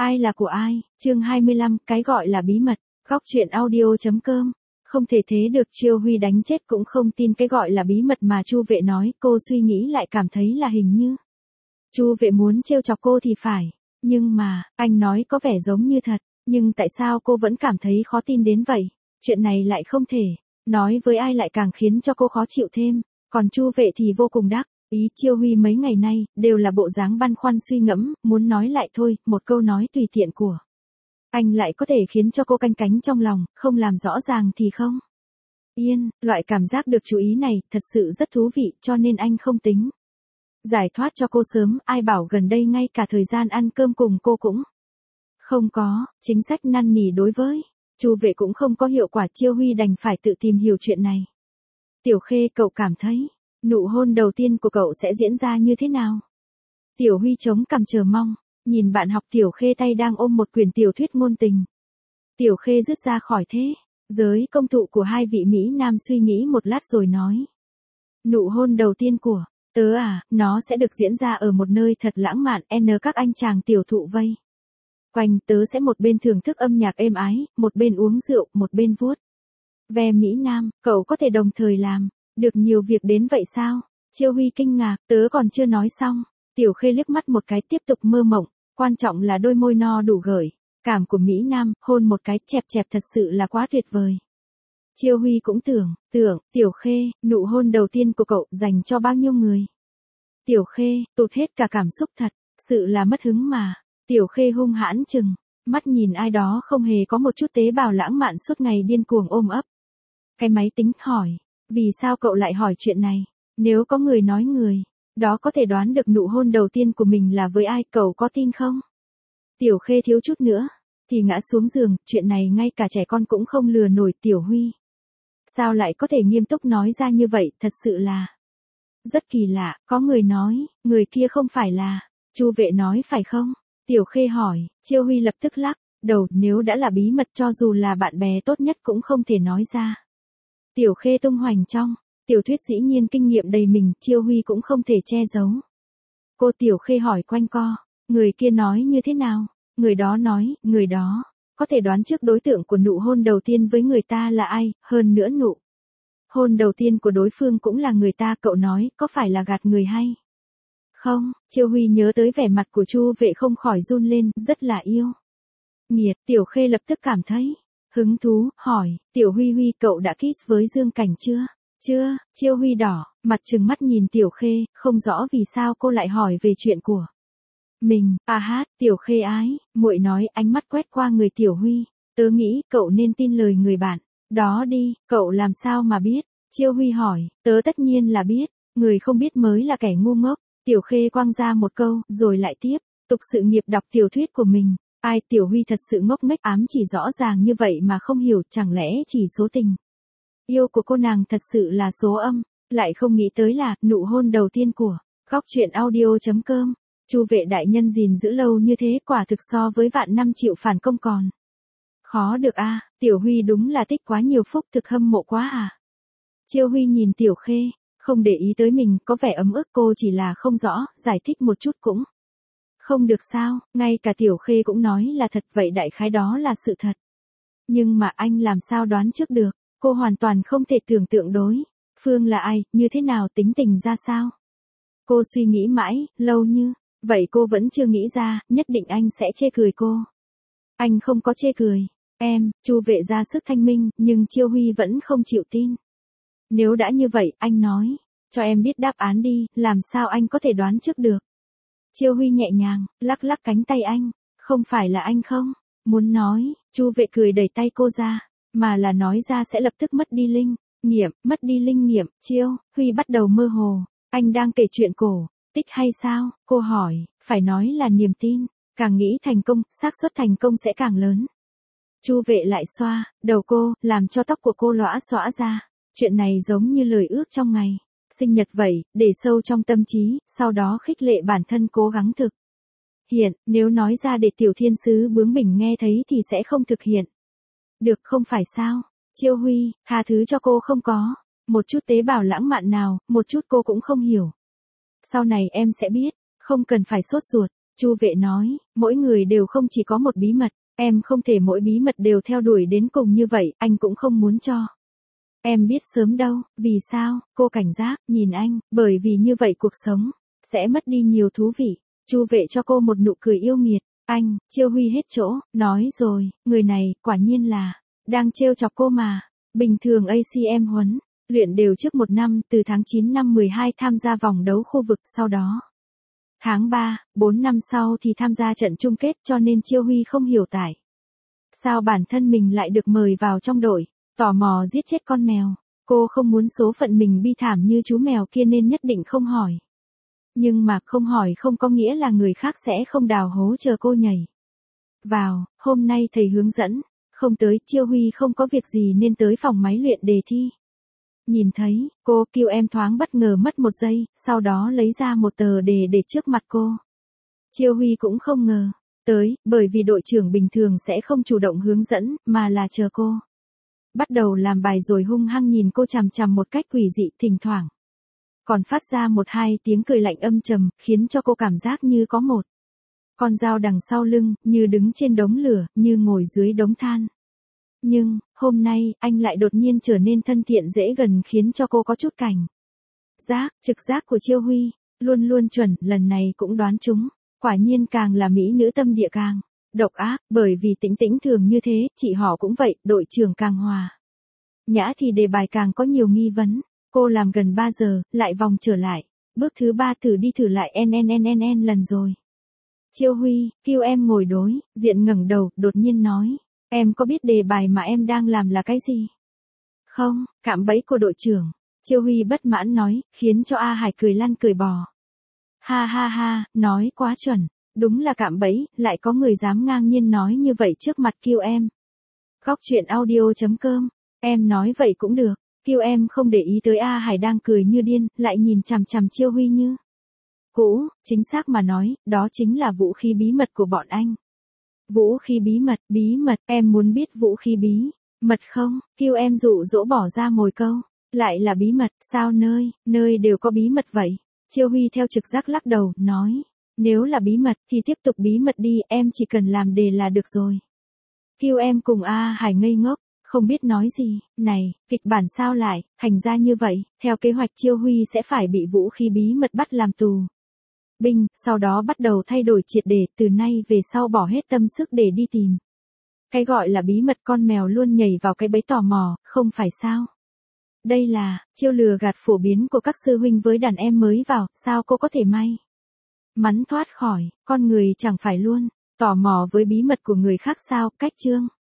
Ai là của ai? Chương 25, cái gọi là bí mật. Góc truyện audio.com. Không thể thế được, Chiêu Huy đánh chết cũng không tin cái gọi là bí mật mà Chu Vệ nói, cô suy nghĩ lại cảm thấy là hình như Chu Vệ muốn trêu chọc cô thì phải, nhưng mà, anh nói có vẻ giống như thật, nhưng tại sao cô vẫn cảm thấy khó tin đến vậy? Chuyện này lại không thể, nói với ai lại càng khiến cho cô khó chịu thêm, còn Chu Vệ thì vô cùng đắc ý. Chiêu Huy mấy ngày nay, đều là bộ dáng băn khoăn suy ngẫm, muốn nói lại thôi, một câu nói tùy tiện của anh lại có thể khiến cho cô canh cánh trong lòng, không làm rõ ràng thì không yên. Loại cảm giác được chú ý này, thật sự rất thú vị, cho nên anh không tính giải thoát cho cô sớm. Ai bảo gần đây ngay cả thời gian ăn cơm cùng cô cũng không có. Chính sách năn nỉ đối với Chu Vệ cũng không có hiệu quả, Chiêu Huy đành phải tự tìm hiểu chuyện này. Tiểu Khê, cậu cảm thấy nụ hôn đầu tiên của cậu sẽ diễn ra như thế nào? Tiểu Huy chống cằm chờ mong, nhìn bạn học Tiểu Khê tay đang ôm một quyển tiểu thuyết ngôn tình. Tiểu Khê rứt ra khỏi thế giới công thụ của hai vị Mỹ Nam, suy nghĩ một lát rồi nói. Nụ hôn đầu tiên của tớ à, nó sẽ được diễn ra ở một nơi thật lãng mạn, các anh chàng tiểu thụ vây quanh, tớ sẽ một bên thưởng thức âm nhạc êm ái, một bên uống rượu, một bên vuốt ve Mỹ Nam. Cậu có thể đồng thời làm được nhiều việc đến vậy sao? Chiêu Huy kinh ngạc, tớ còn chưa nói xong. Tiểu Khê liếc mắt một cái tiếp tục mơ mộng, quan trọng là đôi môi no đủ gợi cảm của Mỹ Nam, hôn một cái chẹp chẹp thật sự là quá tuyệt vời. Chiêu Huy cũng tưởng, Tiểu Khê, nụ hôn đầu tiên của cậu dành cho bao nhiêu người? Tiểu Khê, tụt hết cả cảm xúc thật, sự là mất hứng mà. Tiểu Khê hung hãn chừng mắt nhìn ai đó không hề có một chút tế bào lãng mạn, suốt ngày điên cuồng ôm ấp cái máy tính, hỏi, vì sao cậu lại hỏi chuyện này? Nếu có người nói người đó có thể đoán được nụ hôn đầu tiên của mình là với ai, cậu có tin không? Tiểu Khê thiếu chút nữa thì ngã xuống giường, chuyện này ngay cả trẻ con cũng không lừa nổi. Tiểu Huy sao lại có thể nghiêm túc nói ra như vậy, thật sự là rất kỳ lạ. Có người nói, người kia không phải là Chu Vệ nói phải không? Tiểu Khê hỏi. Chiêu Huy lập tức lắc đầu, nếu đã là bí mật cho dù là bạn bè tốt nhất cũng không thể nói ra. Tiểu Khê tung hoành trong tiểu thuyết, dĩ nhiên kinh nghiệm đầy mình, Chiêu Huy cũng không thể che giấu. Cô Tiểu Khê hỏi quanh co, người kia nói như thế nào? Người đó nói, người đó có thể đoán trước đối tượng của nụ hôn đầu tiên với người ta là ai, hơn nữa nụ hôn đầu tiên của đối phương cũng là người ta. Cậu nói, có phải là gạt người hay không? Chiêu Huy nhớ tới vẻ mặt của Chu Vệ không khỏi run lên, rất là yêu nghiệt. Tiểu Khê lập tức cảm thấy hứng thú, hỏi, Tiểu Huy, cậu đã kiss với Dương Cảnh chưa? Chưa. Chiêu Huy đỏ mặt trừng mắt nhìn Tiểu Khê, không rõ vì sao cô lại hỏi về chuyện của mình. Tiểu Khê ái muội nói, ánh mắt quét qua người Tiểu Huy, tớ nghĩ cậu nên tin lời người bạn đó đi. Cậu làm sao mà biết? Chiêu Huy hỏi. Tớ tất nhiên là biết, người không biết mới là kẻ ngu ngốc. Tiểu Khê quăng ra một câu, rồi lại tiếp tục sự nghiệp đọc tiểu thuyết của mình. Ai, Tiểu Huy thật sự ngốc nghếch, ám chỉ rõ ràng như vậy mà không hiểu, chẳng lẽ chỉ số tình yêu của cô nàng thật sự là số âm? Lại không nghĩ tới là nụ hôn đầu tiên của góc truyện audio.com. Chu Vệ đại nhân gìn giữ lâu như thế, quả thực so với vạn năm chịu phản công còn khó được a. Tiểu Huy đúng là tích quá nhiều phúc, thực hâm mộ quá à. Chiêu Huy nhìn Tiểu Khê, không để ý tới mình, có vẻ ấm ức. Cô chỉ là không rõ, giải thích một chút cũng không được sao? Ngay cả Tiểu Khê cũng nói là thật, vậy đại khái đó là sự thật. Nhưng mà anh làm sao đoán trước được? Cô hoàn toàn không thể tưởng tượng đối phương là ai, như thế nào, tính tình ra sao. Cô suy nghĩ mãi, lâu như vậy cô vẫn chưa nghĩ ra, nhất định anh sẽ chê cười cô. Anh không có chê cười em. Chu Vệ ra sức thanh minh, nhưng Chiêu Huy vẫn không chịu tin. Nếu đã như vậy, anh nói cho em biết đáp án đi, làm sao anh có thể đoán trước được? Chiêu Huy nhẹ nhàng lắc lắc cánh tay anh. Không phải là anh không muốn nói, Chu Vệ cười đẩy tay cô ra, mà là nói ra sẽ lập tức mất đi linh nghiệm. Mất đi linh nghiệm? Chiêu Huy bắt đầu mơ hồ. Anh đang kể chuyện cổ tích hay sao? Cô hỏi. Phải nói là niềm tin, càng nghĩ thành công, xác suất thành công sẽ càng lớn. Chu Vệ lại xoa đầu cô, làm cho tóc của cô lõa xõa ra. Chuyện này giống như lời ước trong ngày sinh nhật vậy, để sâu trong tâm trí, sau đó khích lệ bản thân cố gắng thực hiện. Nếu nói ra để tiểu thiên sứ bướng bỉnh nghe thấy thì sẽ không thực hiện được, không phải sao? Chiêu Huy, tha thứ cho cô không có một chút tế bào lãng mạn nào, một chút cô cũng không hiểu. Sau này em sẽ biết, không cần phải sốt ruột. Chu vệ nói, mỗi người đều không chỉ có một bí mật, em không thể mỗi bí mật đều theo đuổi đến cùng như vậy, anh cũng không muốn cho. Em biết sớm đâu, vì sao, cô cảnh giác, nhìn anh, bởi vì như vậy cuộc sống sẽ mất đi nhiều thú vị. Chu vệ cho cô một nụ cười yêu nghiệt, anh, Chiêu Huy hết chỗ, nói rồi, người này, quả nhiên là, đang trêu chọc cô mà. Bình thường ACM huấn luyện đều trước một năm, từ tháng 9 năm 12 tham gia vòng đấu khu vực, sau đó tháng 3, 4 năm sau thì tham gia trận chung kết, cho nên Chiêu Huy không hiểu tại sao bản thân mình lại được mời vào trong đội, tò mò giết chết con mèo. Cô không muốn số phận mình bi thảm như chú mèo kia nên nhất định không hỏi. Nhưng mà không hỏi không có nghĩa là người khác sẽ không đào hố chờ cô nhảy vào. Hôm nay thầy hướng dẫn không tới, Chiêu Huy không có việc gì nên tới phòng máy luyện đề thi. Nhìn thấy, cô kêu em thoáng bất ngờ mất một giây, sau đó lấy ra một tờ đề để trước mặt cô. Chiêu Huy cũng không ngờ tới, bởi vì đội trưởng bình thường sẽ không chủ động hướng dẫn, mà là chờ cô bắt đầu làm bài rồi hung hăng nhìn cô chằm chằm một cách quỷ dị, thỉnh thoảng còn phát ra một hai tiếng cười lạnh âm trầm, khiến cho cô cảm giác như có một con dao đằng sau lưng, như đứng trên đống lửa, như ngồi dưới đống than. Nhưng, hôm nay, anh lại đột nhiên trở nên thân thiện dễ gần khiến cho cô có chút cảnh trực giác của Chiêu Huy luôn luôn chuẩn, lần này cũng đoán trúng. Quả nhiên càng là mỹ nữ tâm địa càng độc ác, bởi vì Tĩnh Tĩnh thường như thế, chị họ cũng vậy, đội trưởng càng hòa nhã thì đề bài càng có nhiều nghi vấn. Cô làm gần 3 giờ, lại vòng trở lại. Bước thứ 3 thử đi thử lại n lần rồi. Chiêu Huy, kêu em ngồi đối, diện ngẩng đầu, đột nhiên nói. Em có biết đề bài mà em đang làm là cái gì? Không, cạm bẫy của đội trưởng. Chiêu Huy bất mãn nói, khiến cho A Hải cười lăn cười bò. Ha ha ha, nói quá chuẩn. Đúng là cạm bẫy, lại có người dám ngang nhiên nói như vậy trước mặt kêu em. Góc chuyện audio.com. Em nói vậy cũng được. Kêu em không để ý tới A Hải đang cười như điên, lại nhìn chằm chằm Chiêu Huy như cũ, chính xác mà nói, đó chính là vũ khí bí mật của bọn anh. Vũ khí bí mật, em muốn biết vũ khí bí mật không? Kêu em dụ dỗ bỏ ra mồi câu, lại là bí mật, sao nơi đều có bí mật vậy? Chiêu Huy theo trực giác lắc đầu, nói, nếu là bí mật thì tiếp tục bí mật đi, em chỉ cần làm đề là được rồi. Kêu em cùng A Hải ngây ngốc, không biết nói gì. Này, kịch bản sao lại hành ra như vậy? Theo kế hoạch Chiêu Huy sẽ phải bị vũ khí bí mật bắt làm tù binh, sau đó bắt đầu thay đổi triệt để, từ nay về sau bỏ hết tâm sức để đi tìm cái gọi là bí mật. Con mèo luôn nhảy vào cái bẫy tò mò, không phải sao? Đây là chiêu lừa gạt phổ biến của các sư huynh với đàn em mới vào, sao cô có thể may mắn thoát khỏi? Con người chẳng phải luôn tò mò với bí mật của người khác sao? Cách chương